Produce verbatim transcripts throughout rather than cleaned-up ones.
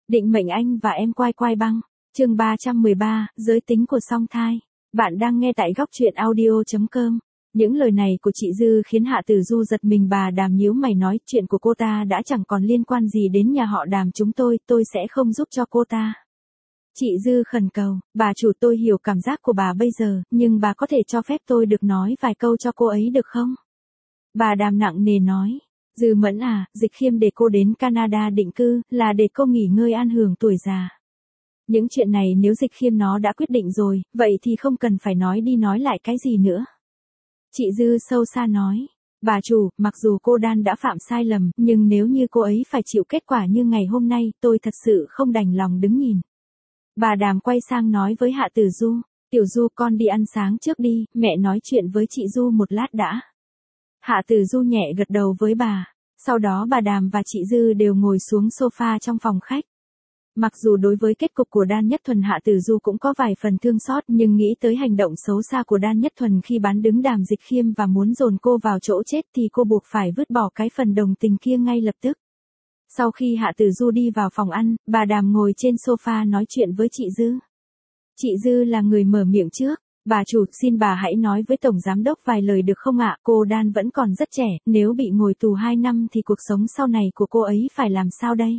Định mệnh anh và em quai quai băng. Chương ba trăm mười ba, giới tính của song thai. Bạn đang nghe tại góc truyện audio chấm com. Những lời này của chị Dư khiến Hạ Tử Du giật mình. Bà Đàm nhíu mày nói, chuyện của cô ta đã chẳng còn liên quan gì đến nhà họ Đàm chúng tôi, tôi sẽ không giúp cho cô ta. Chị Dư khẩn cầu, bà chủ, tôi hiểu cảm giác của bà bây giờ, nhưng bà có thể cho phép tôi được nói vài câu cho cô ấy được không? Bà Đàm nặng nề nói. Dư Mẫn à, Dịch Khiêm để cô đến Canada định cư, là để cô nghỉ ngơi an hưởng tuổi già. Những chuyện này nếu Dịch Khiêm nó đã quyết định rồi, vậy thì không cần phải nói đi nói lại cái gì nữa. Chị Dư sâu xa nói. Bà chủ, mặc dù cô Đan đã phạm sai lầm, nhưng nếu như cô ấy phải chịu kết quả như ngày hôm nay, tôi thật sự không đành lòng đứng nhìn. Bà Đàm quay sang nói với Hạ Tử Du. Tiểu Du, con đi ăn sáng trước đi, mẹ nói chuyện với chị Du một lát đã. Hạ Tử Du nhẹ gật đầu với bà. Sau đó bà Đàm và chị Dư đều ngồi xuống sofa trong phòng khách. Mặc dù đối với kết cục của Đan Nhất Thuần Hạ Tử Du cũng có vài phần thương xót, nhưng nghĩ tới hành động xấu xa của Đan Nhất Thuần khi bán đứng Đàm Dịch Khiêm và muốn dồn cô vào chỗ chết thì cô buộc phải vứt bỏ cái phần đồng tình kia ngay lập tức. Sau khi Hạ Tử Du đi vào phòng ăn, bà Đàm ngồi trên sofa nói chuyện với chị Dư. Chị Dư là người mở miệng trước. Bà chủ, xin bà hãy nói với Tổng Giám Đốc vài lời được không ạ? Cô Đan vẫn còn rất trẻ, nếu bị ngồi tù hai năm thì cuộc sống sau này của cô ấy phải làm sao đây?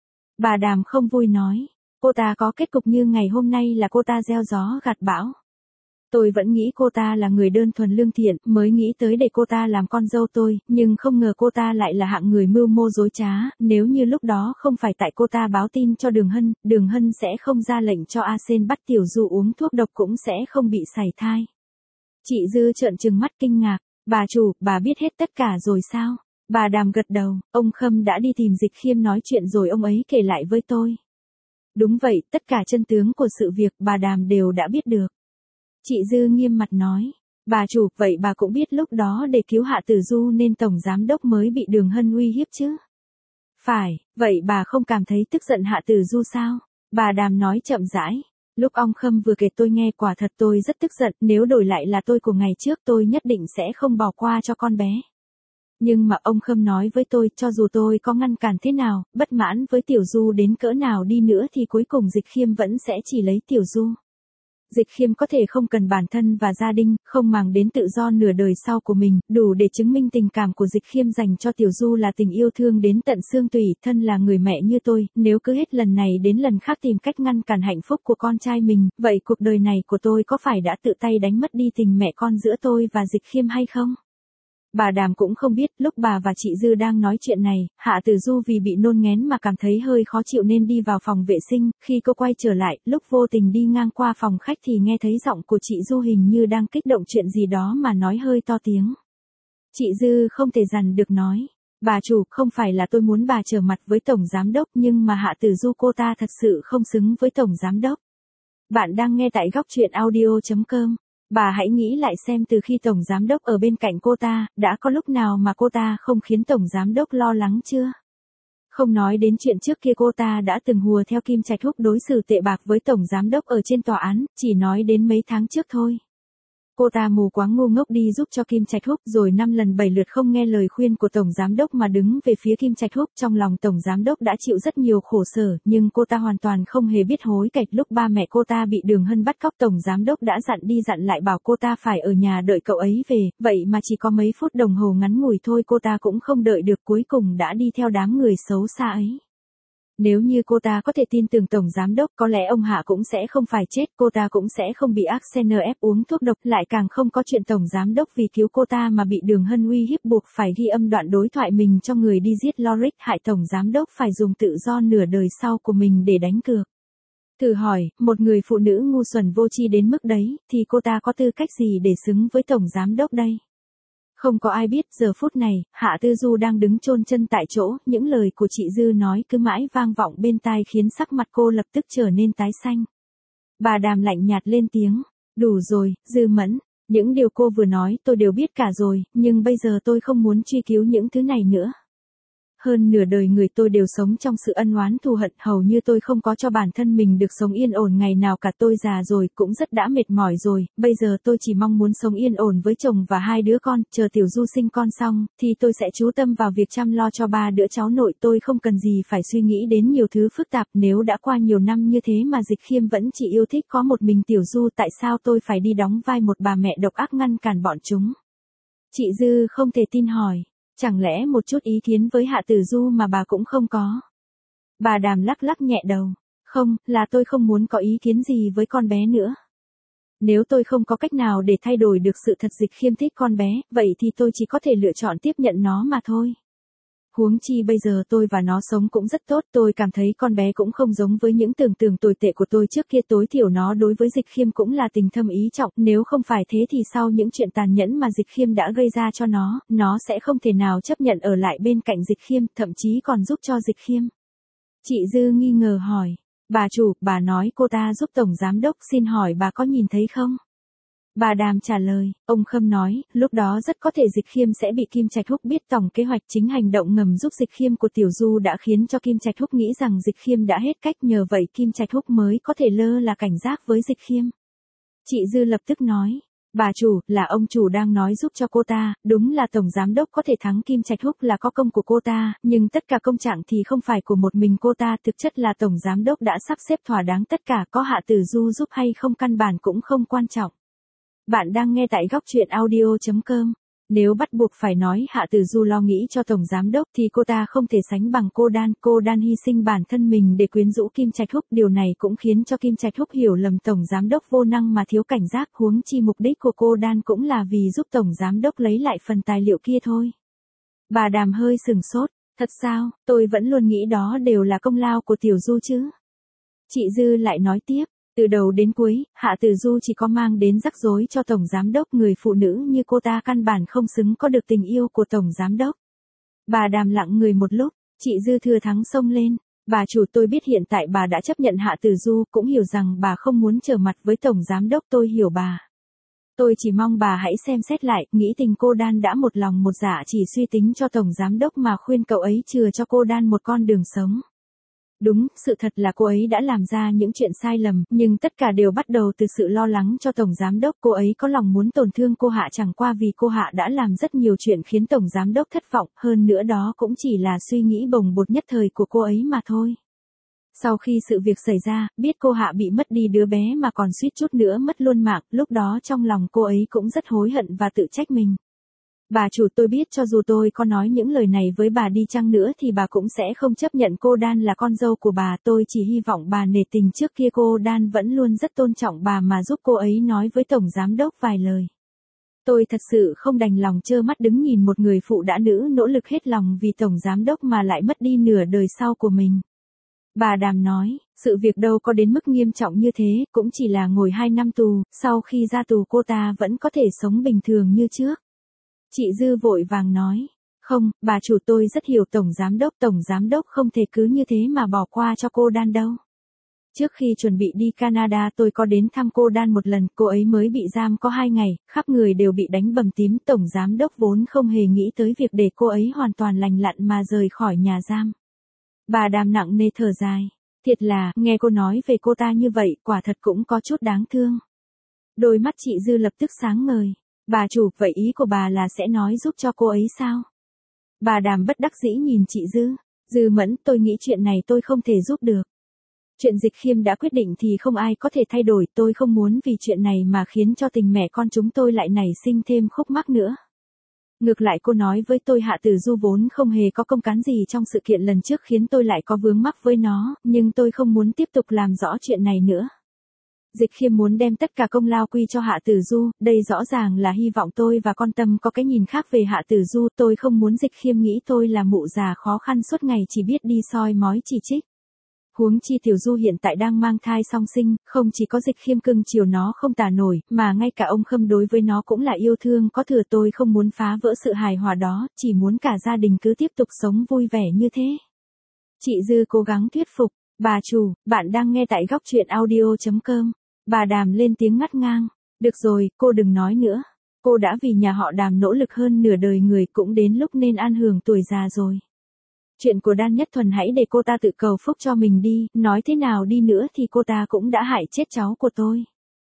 Bà Đàm không vui nói. Cô ta có kết cục như ngày hôm nay là cô ta gieo gió gặt bão. Tôi vẫn nghĩ cô ta là người đơn thuần lương thiện, mới nghĩ tới để cô ta làm con dâu tôi, nhưng không ngờ cô ta lại là hạng người mưu mô dối trá, nếu như lúc đó không phải tại cô ta báo tin cho Đường Hân, Đường Hân sẽ không ra lệnh cho A Sen bắt Tiểu Du uống thuốc độc cũng sẽ không bị sảy thai. Chị Dư trợn trừng mắt kinh ngạc, bà chủ, bà biết hết tất cả rồi sao? Bà Đàm gật đầu, ông Khâm đã đi tìm Dịch Khiêm nói chuyện rồi ông ấy kể lại với tôi. Đúng vậy, tất cả chân tướng của sự việc bà Đàm đều đã biết được. Chị Dư nghiêm mặt nói, bà chủ, vậy bà cũng biết lúc đó để cứu Hạ Tử Du nên Tổng Giám Đốc mới bị Đường Hân uy hiếp chứ? Phải, vậy bà không cảm thấy tức giận Hạ Tử Du sao? Bà Đàm nói chậm rãi. Lúc ông Khâm vừa kể tôi nghe quả thật tôi rất tức giận, nếu đổi lại là tôi của ngày trước tôi nhất định sẽ không bỏ qua cho con bé. Nhưng mà ông Khâm nói với tôi, cho dù tôi có ngăn cản thế nào, bất mãn với Tiểu Du đến cỡ nào đi nữa thì cuối cùng Dịch Khiêm vẫn sẽ chỉ lấy Tiểu Du. Dịch Khiêm có thể không cần bản thân và gia đình, không màng đến tự do nửa đời sau của mình, đủ để chứng minh tình cảm của Dịch Khiêm dành cho Tiểu Du là tình yêu thương đến tận xương tủy. Thân là người mẹ như tôi, nếu cứ hết lần này đến lần khác tìm cách ngăn cản hạnh phúc của con trai mình, vậy cuộc đời này của tôi có phải đã tự tay đánh mất đi tình mẹ con giữa tôi và Dịch Khiêm hay không? Bà Đàm cũng không biết, lúc bà và chị Dư đang nói chuyện này, Hạ Tử Du vì bị nôn nghén mà cảm thấy hơi khó chịu nên đi vào phòng vệ sinh, khi cô quay trở lại, lúc vô tình đi ngang qua phòng khách thì nghe thấy giọng của chị Du hình như đang kích động chuyện gì đó mà nói hơi to tiếng. Chị Dư không thể dằn được nói, bà chủ, không phải là tôi muốn bà trở mặt với Tổng Giám Đốc nhưng mà Hạ Tử Du cô ta thật sự không xứng với Tổng Giám Đốc. Bạn đang nghe tại góc truyện audio chấm com. Bà hãy nghĩ lại xem từ khi Tổng Giám Đốc ở bên cạnh cô ta, đã có lúc nào mà cô ta không khiến Tổng Giám Đốc lo lắng chưa? Không nói đến chuyện trước kia cô ta đã từng hùa theo Kim Trạch Húc đối xử tệ bạc với Tổng Giám Đốc ở trên tòa án, chỉ nói đến mấy tháng trước thôi. Cô ta mù quáng ngu ngốc đi giúp cho Kim Trạch Húc rồi năm lần bảy lượt không nghe lời khuyên của Tổng Giám Đốc mà đứng về phía Kim Trạch Húc. Trong lòng Tổng Giám Đốc đã chịu rất nhiều khổ sở, nhưng cô ta hoàn toàn không hề biết hối cải. Lúc ba mẹ cô ta bị Đường Hân bắt cóc, Tổng Giám Đốc đã dặn đi dặn lại bảo cô ta phải ở nhà đợi cậu ấy về, vậy mà chỉ có mấy phút đồng hồ ngắn ngủi thôi cô ta cũng không đợi được, cuối cùng đã đi theo đám người xấu xa ấy. Nếu như cô ta có thể tin tưởng Tổng Giám Đốc, có lẽ ông Hạ cũng sẽ không phải chết, cô ta cũng sẽ không bị Arsenal ép uống thuốc độc, lại càng không có chuyện Tổng Giám Đốc vì cứu cô ta mà bị Đường Hân uy hiếp buộc phải ghi âm đoạn đối thoại mình cho người đi giết Lorik, hại Tổng Giám Đốc phải dùng tự do nửa đời sau của mình để đánh cược. Thử hỏi, một người phụ nữ ngu xuẩn vô tri đến mức đấy, thì cô ta có tư cách gì để xứng với Tổng Giám Đốc đây? Không có ai biết, giờ phút này, Hạ Tử Du đang đứng chôn chân tại chỗ, những lời của chị Dư nói cứ mãi vang vọng bên tai khiến sắc mặt cô lập tức trở nên tái xanh. Bà Đàm lạnh nhạt lên tiếng, đủ rồi, Dư Mẫn, những điều cô vừa nói tôi đều biết cả rồi, nhưng bây giờ tôi không muốn truy cứu những thứ này nữa. hơn nửa đời người tôi đều sống trong sự ân oán thù hận, hầu như tôi không có cho bản thân mình được sống yên ổn ngày nào cả. Tôi già rồi, cũng rất đã mệt mỏi rồi, bây giờ tôi chỉ mong muốn sống yên ổn với chồng và hai đứa con, chờ Tiểu Du sinh con xong, thì tôi sẽ chú tâm vào việc chăm lo cho ba đứa cháu nội. Tôi không cần gì phải suy nghĩ đến nhiều thứ phức tạp. Nếu đã qua nhiều năm như thế mà Dịch Khiêm vẫn chỉ yêu thích có một mình Tiểu Du, tại sao tôi phải đi đóng vai một bà mẹ độc ác ngăn cản bọn chúng? Chị Dư không thể tin hỏi, chẳng lẽ một chút ý kiến với Hạ Tử Du mà bà cũng không có? Bà Đàm lắc lắc nhẹ đầu, không, là tôi không muốn có ý kiến gì với con bé nữa. Nếu tôi không có cách nào để thay đổi được sự thật Dịch Khiêm thích con bé, vậy thì tôi chỉ có thể lựa chọn tiếp nhận nó mà thôi. Huống chi bây giờ tôi và nó sống cũng rất tốt, tôi cảm thấy con bé cũng không giống với những tưởng tượng tồi tệ của tôi trước kia, tối thiểu nó đối với Dịch Khiêm cũng là tình thâm ý trọng, nếu không phải thế thì sau những chuyện tàn nhẫn mà Dịch Khiêm đã gây ra cho nó, nó sẽ không thể nào chấp nhận ở lại bên cạnh Dịch Khiêm, thậm chí còn giúp cho Dịch Khiêm. Chị Dư nghi ngờ hỏi, bà chủ, bà nói cô ta giúp tổng giám đốc, xin hỏi bà có nhìn thấy không? Bà Đàm trả lời, ông Khâm nói, lúc đó rất có thể Dịch Khiêm sẽ bị Kim Trạch Húc biết tổng kế hoạch, chính hành động ngầm giúp Dịch Khiêm của Tiểu Du đã khiến cho Kim Trạch Húc nghĩ rằng Dịch Khiêm đã hết cách, nhờ vậy Kim Trạch Húc mới có thể lơ là cảnh giác với Dịch Khiêm. Chị Dư lập tức nói, bà chủ, là ông chủ đang nói giúp cho cô ta, đúng là tổng giám đốc có thể thắng Kim Trạch Húc là có công của cô ta, nhưng tất cả công trạng thì không phải của một mình cô ta, thực chất là tổng giám đốc đã sắp xếp thỏa đáng tất cả, có Hạ Tử Du giúp hay không căn bản cũng không quan trọng. Bạn đang nghe tại góc truyện audio chấm com. Nếu bắt buộc phải nói Hạ Tử Du lo nghĩ cho tổng giám đốc thì cô ta không thể sánh bằng cô Đan. Cô Đan hy sinh bản thân mình để quyến rũ Kim Trạch Húc, điều này cũng khiến cho Kim Trạch Húc hiểu lầm tổng giám đốc vô năng mà thiếu cảnh giác, huống chi mục đích của cô Đan cũng là vì giúp tổng giám đốc lấy lại phần tài liệu kia thôi. Bà Đàm hơi sừng sốt, thật sao, tôi vẫn luôn nghĩ đó đều là công lao của Tiểu Du chứ. Chị Dư lại nói tiếp, từ đầu đến cuối, Hạ Tử Du chỉ có mang đến rắc rối cho tổng giám đốc, người phụ nữ như cô ta căn bản không xứng có được tình yêu của tổng giám đốc. Bà Đàm lặng người một lúc, chị Dư thừa thắng xông lên, bà chủ, tôi biết hiện tại bà đã chấp nhận Hạ Tử Du, cũng hiểu rằng bà không muốn trở mặt với tổng giám đốc, tôi hiểu bà. Tôi chỉ mong bà hãy xem xét lại, nghĩ tình cô Đan đã một lòng một dạ chỉ suy tính cho tổng giám đốc mà khuyên cậu ấy chừa cho cô Đan một con đường sống. Đúng, sự thật là cô ấy đã làm ra những chuyện sai lầm, nhưng tất cả đều bắt đầu từ sự lo lắng cho tổng giám đốc. Cô ấy có lòng muốn tổn thương cô Hạ, chẳng qua vì cô Hạ đã làm rất nhiều chuyện khiến tổng giám đốc thất vọng, hơn nữa đó cũng chỉ là suy nghĩ bồng bột nhất thời của cô ấy mà thôi. Sau khi sự việc xảy ra, biết cô Hạ bị mất đi đứa bé mà còn suýt chút nữa mất luôn mạng, lúc đó trong lòng cô ấy cũng rất hối hận và tự trách mình. Bà chủ, tôi biết cho dù tôi có nói những lời này với bà đi chăng nữa thì bà cũng sẽ không chấp nhận cô Đan là con dâu của bà, tôi chỉ hy vọng bà nể tình, trước kia cô Đan vẫn luôn rất tôn trọng bà mà giúp cô ấy nói với tổng giám đốc vài lời. Tôi thật sự không đành lòng trơ mắt đứng nhìn một người phụ đã nữ nỗ lực hết lòng vì tổng giám đốc mà lại mất đi nửa đời sau của mình. Bà Đàm nói, sự việc đâu có đến mức nghiêm trọng như thế, cũng chỉ là ngồi hai năm tù, sau khi ra tù cô ta vẫn có thể sống bình thường như trước. Chị Dư vội vàng nói, không, bà chủ, tôi rất hiểu tổng giám đốc, tổng giám đốc không thể cứ như thế mà bỏ qua cho cô Đan đâu. Trước khi chuẩn bị đi Canada tôi có đến thăm cô Đan một lần, cô ấy mới bị giam có hai ngày, khắp người đều bị đánh bầm tím, tổng giám đốc vốn không hề nghĩ tới việc để cô ấy hoàn toàn lành lặn mà rời khỏi nhà giam. Bà Đàm nặng nề thở dài, thiệt là, nghe cô nói về cô ta như vậy, quả thật cũng có chút đáng thương. Đôi mắt chị Dư lập tức sáng ngời. Bà chủ, vậy ý của bà là sẽ nói giúp cho cô ấy sao? Bà Đàm bất đắc dĩ nhìn chị Dư. Dư Mẫn, tôi nghĩ chuyện này tôi không thể giúp được. Chuyện Dịch Khiêm đã quyết định thì không ai có thể thay đổi, tôi không muốn vì chuyện này mà khiến cho tình mẹ con chúng tôi lại nảy sinh thêm khúc mắc nữa. Ngược lại cô nói với tôi Hạ Tử Du vốn không hề có công cán gì trong sự kiện lần trước khiến tôi lại có vướng mắc với nó, nhưng tôi không muốn tiếp tục làm rõ chuyện này nữa. Dịch Khiêm muốn đem tất cả công lao quy cho Hạ Tử Du, đây rõ ràng là hy vọng tôi và con Tâm có cái nhìn khác về Hạ Tử Du, tôi không muốn Dịch Khiêm nghĩ tôi là mụ già khó khăn suốt ngày chỉ biết đi soi mói chỉ trích. Huống chi Tiểu Du hiện tại đang mang thai song sinh, không chỉ có Dịch Khiêm cưng chiều nó không tả nổi, mà ngay cả ông Khâm đối với nó cũng là yêu thương có thừa, tôi không muốn phá vỡ sự hài hòa đó, chỉ muốn cả gia đình cứ tiếp tục sống vui vẻ như thế. Chị Dư cố gắng thuyết phục, bà chủ, bạn đang nghe tại góc truyện audio chấm com. Bà Đàm lên tiếng ngắt ngang, được rồi, cô đừng nói nữa. Cô đã vì nhà họ Đàm nỗ lực hơn nửa đời người, cũng đến lúc nên an hưởng tuổi già rồi. Chuyện của Đan Nhất Thuần hãy để cô ta tự cầu phúc cho mình đi, nói thế nào đi nữa thì cô ta cũng đã hại chết cháu của tôi.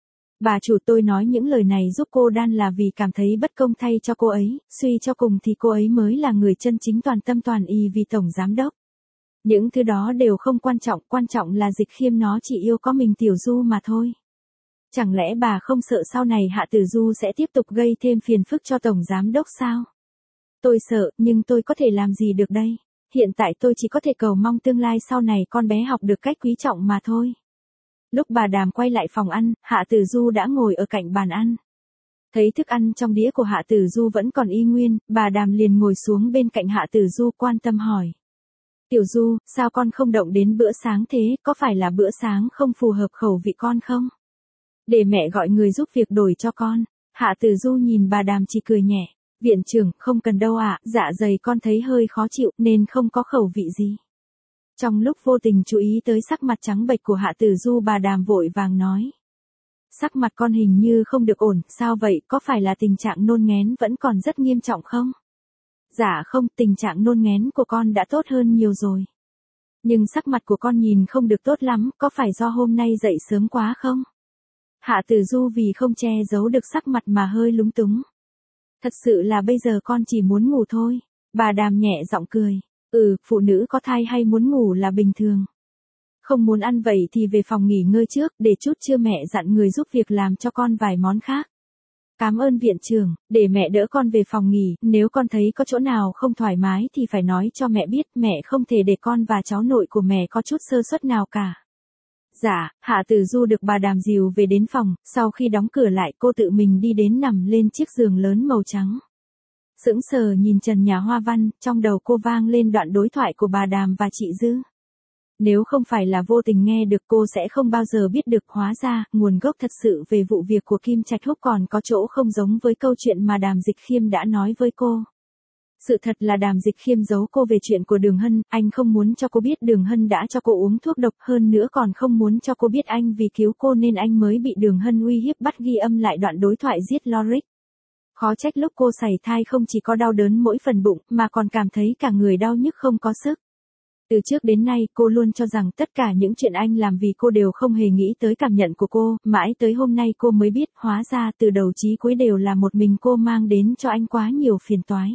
Bà chủ, tôi nói những lời này giúp cô Đan là vì cảm thấy bất công thay cho cô ấy, suy cho cùng thì cô ấy mới là người chân chính toàn tâm toàn ý vì tổng giám đốc. Những thứ đó đều không quan trọng, quan trọng là Dịch Khiêm nó chỉ yêu có mình Tiểu Du mà thôi. Chẳng lẽ bà không sợ sau này Hạ Tử Du sẽ tiếp tục gây thêm phiền phức cho tổng giám đốc sao? Tôi sợ, nhưng tôi có thể làm gì được đây? Hiện tại tôi chỉ có thể cầu mong tương lai sau này con bé học được cách quý trọng mà thôi. Lúc bà Đàm quay lại phòng ăn, Hạ Tử Du đã ngồi ở cạnh bàn ăn. Thấy thức ăn trong đĩa của Hạ Tử Du vẫn còn y nguyên, bà Đàm liền ngồi xuống bên cạnh Hạ Tử Du quan tâm hỏi. Tiểu Du, sao con không động đến bữa sáng thế, có phải là bữa sáng không phù hợp khẩu vị con không? Để mẹ gọi người giúp việc đổi cho con. Hạ Tử Du nhìn bà Đàm chỉ cười nhẹ. Viện trưởng, không cần đâu ạ, dạ dày con thấy hơi khó chịu nên không có khẩu vị gì. Trong lúc vô tình chú ý tới sắc mặt trắng bệch của Hạ Tử Du, bà Đàm vội vàng nói. Sắc mặt con hình như không được ổn, sao vậy, có phải là tình trạng nôn nghén vẫn còn rất nghiêm trọng không? Dạ không, tình trạng nôn nghén của con đã tốt hơn nhiều rồi. Nhưng sắc mặt của con nhìn không được tốt lắm, có phải do hôm nay dậy sớm quá không? Hạ Tử Du vì không che giấu được sắc mặt mà hơi lúng túng. Thật sự là bây giờ con chỉ muốn ngủ thôi. Bà Đàm nhẹ giọng cười. Ừ, phụ nữ có thai hay muốn ngủ là bình thường. Không muốn ăn vậy thì về phòng nghỉ ngơi trước, để chút trưa mẹ dặn người giúp việc làm cho con vài món khác. Cảm ơn viện trưởng, để mẹ đỡ con về phòng nghỉ, nếu con thấy có chỗ nào không thoải mái thì phải nói cho mẹ biết, mẹ không thể để con và cháu nội của mẹ có chút sơ suất nào cả. Dạ, Hạ Tử Du được bà Đàm dìu về đến phòng, sau khi đóng cửa lại cô tự mình đi đến nằm lên chiếc giường lớn màu trắng. Sững sờ nhìn trần nhà hoa văn, trong đầu cô vang lên đoạn đối thoại của bà Đàm và chị Dư. Nếu không phải là vô tình nghe được cô sẽ không bao giờ biết được, hóa ra, nguồn gốc thật sự về vụ việc của Kim Trạch Húc còn có chỗ không giống với câu chuyện mà Đàm Dịch Khiêm đã nói với cô. Sự thật là Đàm Dịch Khiêm giấu cô về chuyện của Đường Hân, anh không muốn cho cô biết Đường Hân đã cho cô uống thuốc độc, hơn nữa còn không muốn cho cô biết anh vì cứu cô nên anh mới bị Đường Hân uy hiếp bắt ghi âm lại đoạn đối thoại giết Lorik. Khó trách lúc cô sảy thai không chỉ có đau đớn mỗi phần bụng mà còn cảm thấy cả người đau nhức không có sức. Từ trước đến nay cô luôn cho rằng tất cả những chuyện anh làm vì cô đều không hề nghĩ tới cảm nhận của cô, mãi tới hôm nay cô mới biết hóa ra từ đầu chí cuối đều là một mình cô mang đến cho anh quá nhiều phiền toái.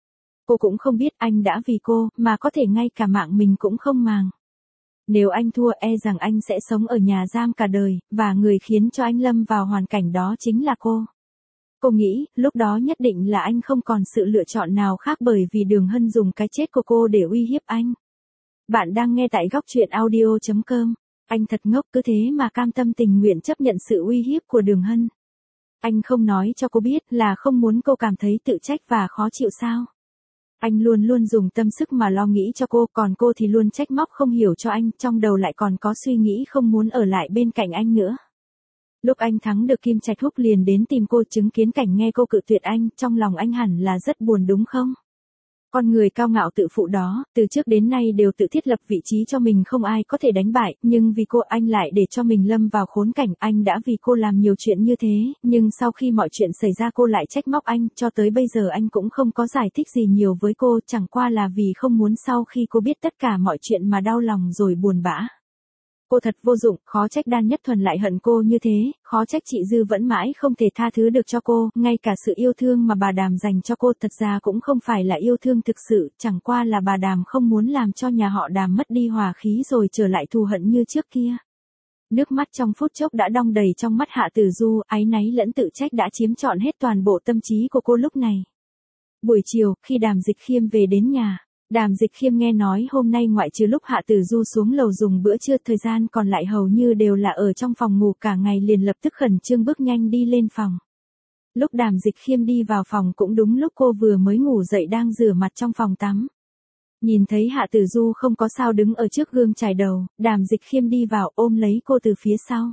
Cô cũng không biết anh đã vì cô mà có thể ngay cả mạng mình cũng không màng. Nếu anh thua e rằng anh sẽ sống ở nhà giam cả đời, và người khiến cho anh lâm vào hoàn cảnh đó chính là cô. Cô nghĩ, lúc đó nhất định là anh không còn sự lựa chọn nào khác bởi vì Đường Hân dùng cái chết của cô để uy hiếp anh. Bạn đang nghe tại góc truyện audio chấm com. Anh thật ngốc, cứ thế mà cam tâm tình nguyện chấp nhận sự uy hiếp của Đường Hân. Anh không nói cho cô biết là không muốn cô cảm thấy tự trách và khó chịu sao? Anh luôn luôn dùng tâm sức mà lo nghĩ cho cô, còn cô thì luôn trách móc không hiểu cho anh, trong đầu lại còn có suy nghĩ không muốn ở lại bên cạnh anh nữa. Lúc anh thắng được Kim Trạch Húc liền đến tìm cô, chứng kiến cảnh nghe cô cự tuyệt anh, trong lòng anh hẳn là rất buồn đúng không? Con người cao ngạo tự phụ đó, từ trước đến nay đều tự thiết lập vị trí cho mình không ai có thể đánh bại, nhưng vì cô anh lại để cho mình lâm vào khốn cảnh, anh đã vì cô làm nhiều chuyện như thế, nhưng sau khi mọi chuyện xảy ra cô lại trách móc anh, cho tới bây giờ anh cũng không có giải thích gì nhiều với cô, chẳng qua là vì không muốn sau khi cô biết tất cả mọi chuyện mà đau lòng rồi buồn bã. Cô thật vô dụng, khó trách Đan Nhất Thuần lại hận cô như thế, khó trách chị Dư vẫn mãi không thể tha thứ được cho cô, ngay cả sự yêu thương mà bà Đàm dành cho cô thật ra cũng không phải là yêu thương thực sự, chẳng qua là bà Đàm không muốn làm cho nhà họ Đàm mất đi hòa khí rồi trở lại thù hận như trước kia. Nước mắt trong phút chốc đã đong đầy trong mắt Hạ Tử Du, áy náy lẫn tự trách đã chiếm trọn hết toàn bộ tâm trí của cô lúc này. Buổi chiều, khi Đàm Dịch Khiêm về đến nhà, Đàm Dịch Khiêm nghe nói hôm nay ngoại trừ lúc Hạ Tử Du xuống lầu dùng bữa trưa, thời gian còn lại hầu như đều là ở trong phòng ngủ cả ngày, liền lập tức khẩn trương bước nhanh đi lên phòng. Lúc Đàm Dịch Khiêm đi vào phòng cũng đúng lúc cô vừa mới ngủ dậy đang rửa mặt trong phòng tắm. Nhìn thấy Hạ Tử Du không có sao đứng ở trước gương chải đầu, Đàm Dịch Khiêm đi vào ôm lấy cô từ phía sau.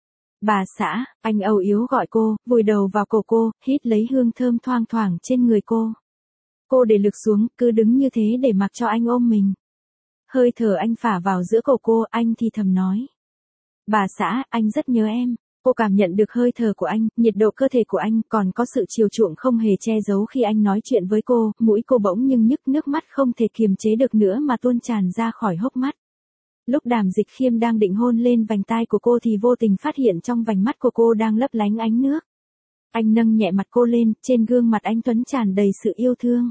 Bà xã, anh âu yếm gọi cô, vùi đầu vào cổ cô, hít lấy hương thơm thoang thoảng trên người cô. Cô để lực xuống, cứ đứng như thế để mặc cho anh ôm mình. Hơi thở anh phả vào giữa cổ cô, anh thì thầm nói. Bà xã, anh rất nhớ em. Cô cảm nhận được hơi thở của anh, nhiệt độ cơ thể của anh, còn có sự chiều chuộng không hề che giấu khi anh nói chuyện với cô, mũi cô bỗng nhưng nhức, nước mắt không thể kiềm chế được nữa mà tuôn tràn ra khỏi hốc mắt. Lúc Đàm Dịch Khiêm đang định hôn lên vành tai của cô thì vô tình phát hiện trong vành mắt của cô đang lấp lánh ánh nước. Anh nâng nhẹ mặt cô lên, trên gương mặt anh tuấn tràn đầy sự yêu thương.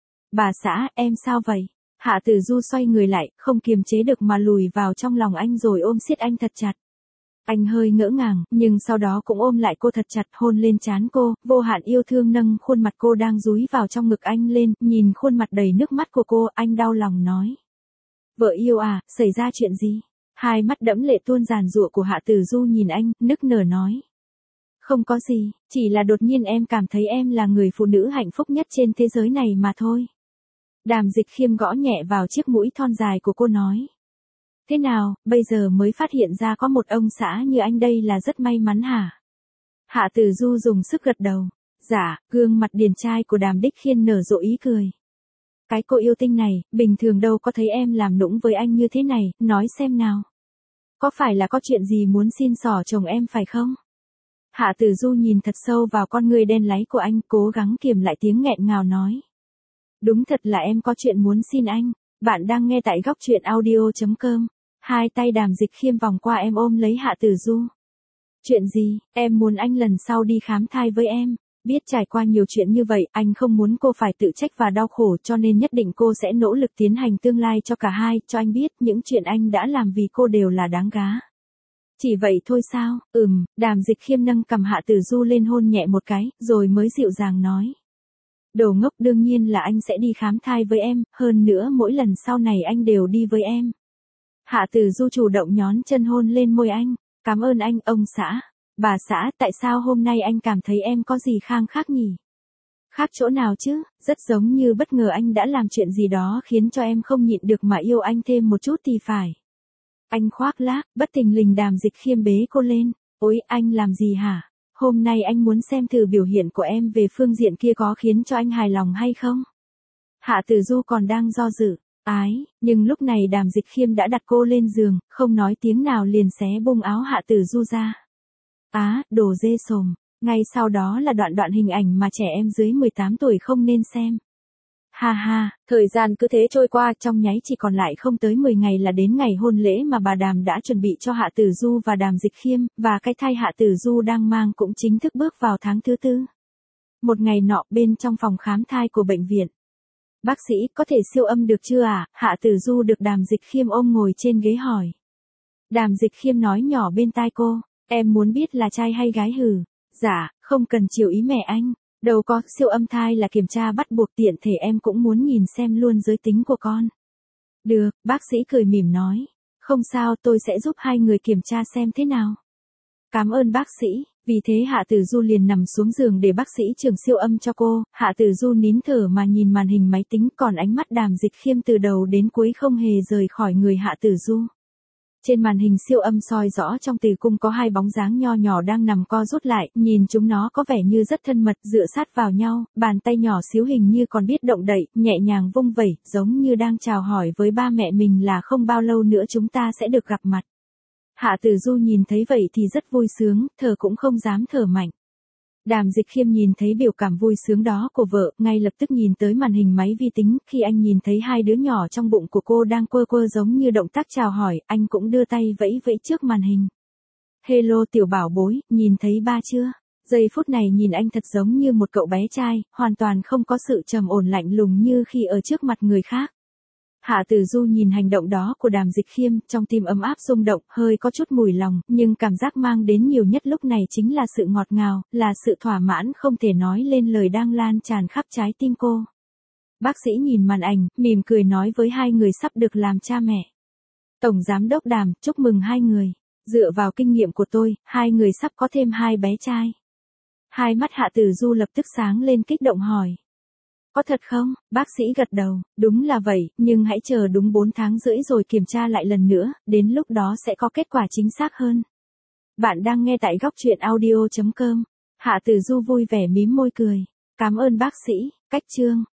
Bà xã, em sao vậy? Hạ Tử Du xoay người lại, không kiềm chế được mà lùi vào trong lòng anh rồi ôm siết anh thật chặt. Anh hơi ngỡ ngàng, nhưng sau đó cũng ôm lại cô thật chặt, hôn lên trán cô, vô hạn yêu thương nâng khuôn mặt cô đang dúi vào trong ngực anh lên, nhìn khuôn mặt đầy nước mắt của cô, anh đau lòng nói. Vợ yêu à, xảy ra chuyện gì? Hai mắt đẫm lệ tuôn giàn giụa của Hạ Tử Du nhìn anh, nức nở nói. Không có gì, chỉ là đột nhiên em cảm thấy em là người phụ nữ hạnh phúc nhất trên thế giới này mà thôi. Đàm Dịch Khiêm gõ nhẹ vào chiếc mũi thon dài của cô nói. Thế nào, bây giờ mới phát hiện ra có một ông xã như anh đây là rất may mắn hả? Hạ Tử Du dùng sức gật đầu. Dạ, gương mặt điển trai của Đàm Đích Khiên nở rộ ý cười. Cái cô yêu tinh này, bình thường đâu có thấy em làm nũng với anh như thế này, nói xem nào. Có phải là có chuyện gì muốn xin xỏ chồng em phải không? Hạ Tử Du nhìn thật sâu vào con người đen láy của anh, cố gắng kiềm lại tiếng nghẹn ngào nói. Đúng thật là em có chuyện muốn xin anh. Bạn đang nghe tại góc truyện audio chấm com. Hai tay Đàm Dịch Khiêm vòng qua em ôm lấy Hạ Tử Du. Chuyện gì, em muốn anh lần sau đi khám thai với em. Biết trải qua nhiều chuyện như vậy, anh không muốn cô phải tự trách và đau khổ cho nên nhất định cô sẽ nỗ lực tiến hành tương lai cho cả hai, cho anh biết những chuyện anh đã làm vì cô đều là đáng giá. Chỉ vậy thôi sao, ừm, Đàm Dịch Khiêm nâng cằm Hạ Tử Du lên hôn nhẹ một cái, rồi mới dịu dàng nói. Đồ ngốc, đương nhiên là anh sẽ đi khám thai với em, hơn nữa mỗi lần sau này anh đều đi với em. Hạ Tử Du chủ động nhón chân hôn lên môi anh. Cảm ơn anh, ông xã. Bà xã, tại sao hôm nay anh cảm thấy em có gì khang khác nhỉ? Khác chỗ nào chứ, rất giống như bất ngờ anh đã làm chuyện gì đó khiến cho em không nhịn được mà yêu anh thêm một chút thì phải. Anh khoác lác, bất thình lình Đàm Dịch Khiêm bế cô lên. Ôi, anh làm gì hả? Hôm nay anh muốn xem thử biểu hiện của em về phương diện kia có khiến cho anh hài lòng hay không? Hạ Tử Du còn đang do dự. Ái, nhưng lúc này Đàm Dịch Khiêm đã đặt cô lên giường, không nói tiếng nào liền xé bung áo Hạ Tử Du ra. Á, đồ dê sồm, ngay sau đó là đoạn đoạn hình ảnh mà trẻ em dưới mười tám tuổi không nên xem. Ha ha, thời gian cứ thế trôi qua, trong nháy chỉ còn lại không tới mười ngày là đến ngày hôn lễ mà bà Đàm đã chuẩn bị cho Hạ Tử Du và Đàm Dịch Khiêm, và cái thai Hạ Tử Du đang mang cũng chính thức bước vào tháng thứ tư. Một ngày nọ bên trong phòng khám thai của bệnh viện. Bác sĩ, có thể siêu âm được chưa à? Hạ Tử Du được Đàm Dịch Khiêm ôm ngồi trên ghế hỏi. Đàm Dịch Khiêm nói nhỏ bên tai cô, em muốn biết là trai hay gái hử? Dạ, không cần chiều ý mẹ anh. Đâu có, siêu âm thai là kiểm tra bắt buộc, tiện thể em cũng muốn nhìn xem luôn giới tính của con. Được, bác sĩ cười mỉm nói. Không sao, tôi sẽ giúp hai người kiểm tra xem thế nào. Cảm ơn bác sĩ. Vì thế Hạ Tử Du liền nằm xuống giường để bác sĩ trường siêu âm cho cô. Hạ Tử Du nín thở mà nhìn màn hình máy tính, còn ánh mắt Đàm Dịch Khiêm từ đầu đến cuối không hề rời khỏi người Hạ Tử Du. Trên màn hình siêu âm soi rõ trong tử cung có hai bóng dáng nho nhỏ đang nằm co rút lại, nhìn chúng nó có vẻ như rất thân mật, dựa sát vào nhau, bàn tay nhỏ xíu hình như còn biết động đậy, nhẹ nhàng vung vẩy, giống như đang chào hỏi với ba mẹ mình là không bao lâu nữa chúng ta sẽ được gặp mặt. Hạ Tử Du nhìn thấy vậy thì rất vui sướng, thở cũng không dám thở mạnh. Đàm Dịch Khiêm nhìn thấy biểu cảm vui sướng đó của vợ, ngay lập tức nhìn tới màn hình máy vi tính, khi anh nhìn thấy hai đứa nhỏ trong bụng của cô đang quơ quơ giống như động tác chào hỏi, anh cũng đưa tay vẫy vẫy trước màn hình. Hello tiểu bảo bối, nhìn thấy ba chưa? Giây phút này nhìn anh thật giống như một cậu bé trai, hoàn toàn không có sự trầm ổn lạnh lùng như khi ở trước mặt người khác. Hạ Tử Du nhìn hành động đó của Đàm Dịch Khiêm, trong tim ấm áp rung động, hơi có chút mùi lòng, nhưng cảm giác mang đến nhiều nhất lúc này chính là sự ngọt ngào, là sự thỏa mãn không thể nói lên lời đang lan tràn khắp trái tim cô. Bác sĩ nhìn màn ảnh, mỉm cười nói với hai người sắp được làm cha mẹ. Tổng Giám đốc Đàm, chúc mừng hai người. Dựa vào kinh nghiệm của tôi, hai người sắp có thêm hai bé trai. Hai mắt Hạ Tử Du lập tức sáng lên kích động hỏi. Có thật không? Bác sĩ gật đầu, đúng là vậy, nhưng hãy chờ đúng bốn tháng rưỡi rồi kiểm tra lại lần nữa, đến lúc đó sẽ có kết quả chính xác hơn. Bạn đang nghe tại góc truyện audio chấm com. Hạ Tử Du vui vẻ mím môi cười. Cảm ơn bác sĩ, cách chương.